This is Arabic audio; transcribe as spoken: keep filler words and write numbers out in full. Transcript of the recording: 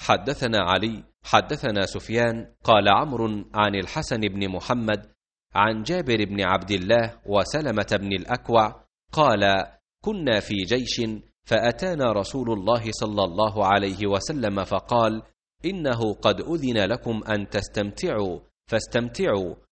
حدثنا علي حدثنا سفيان قال عمرو عن الحسن بن محمد عن جابر بن عبد الله وسلمة بن الأكوع قال كنا في جيش فأتانا رسول الله صلى الله عليه وسلم فقال إنه قد أذن لكم أن تستمتعوا فاستمتعوا